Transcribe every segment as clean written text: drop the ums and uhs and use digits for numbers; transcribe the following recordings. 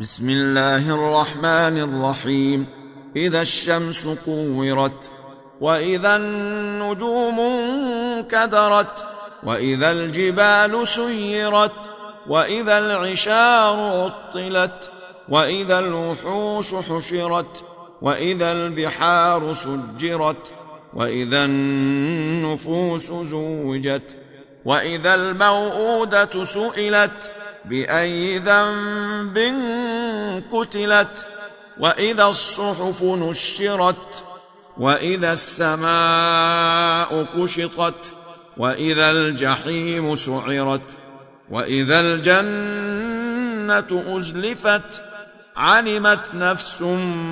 بسم الله الرحمن الرحيم. إذا الشمس كورت، وإذا النجوم انكدرت، وإذا الجبال سيرت، وإذا العشار عطلت، وإذا الوحوش حشرت، وإذا البحار سجرت، وإذا النفوس زوجت، وإذا الموءودة سئلت بأي ذنب قتلت، وإذا الصحف نشرت، وإذا السماء كشطت، وإذا الجحيم سعرت، وإذا الجنة أزلفت، علمت نفس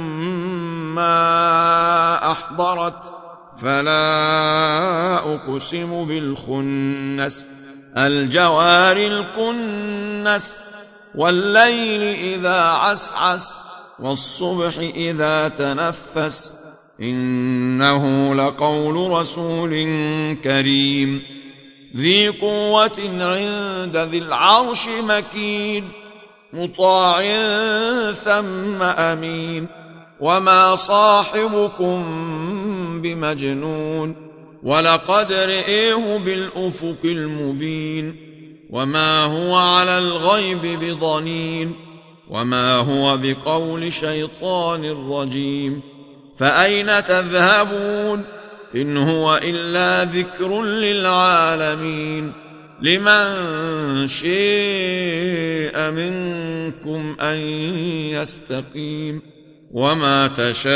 ما أحضرت. فلا أقسم بالخنس، الجوار الكنس، والليل إذا عسعس، والصبح إذا تنفس، إنه لقول رسول كريم ذي قوة عند ذي العرش مكين، مطاع ثم أمين. وما صاحبكم بمجنون، ولقد رئيه بالأفق المبين، وما هو على الغيب بضنين، وما هو بقول شيطان رجيم. فأين تذهبون؟ إن هو إلا ذكر للعالمين. لمن شاء منكم أن يستقيم، وما تشاءون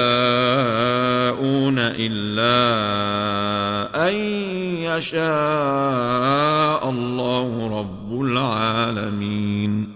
إلا أن يشاء الله رب العالمين.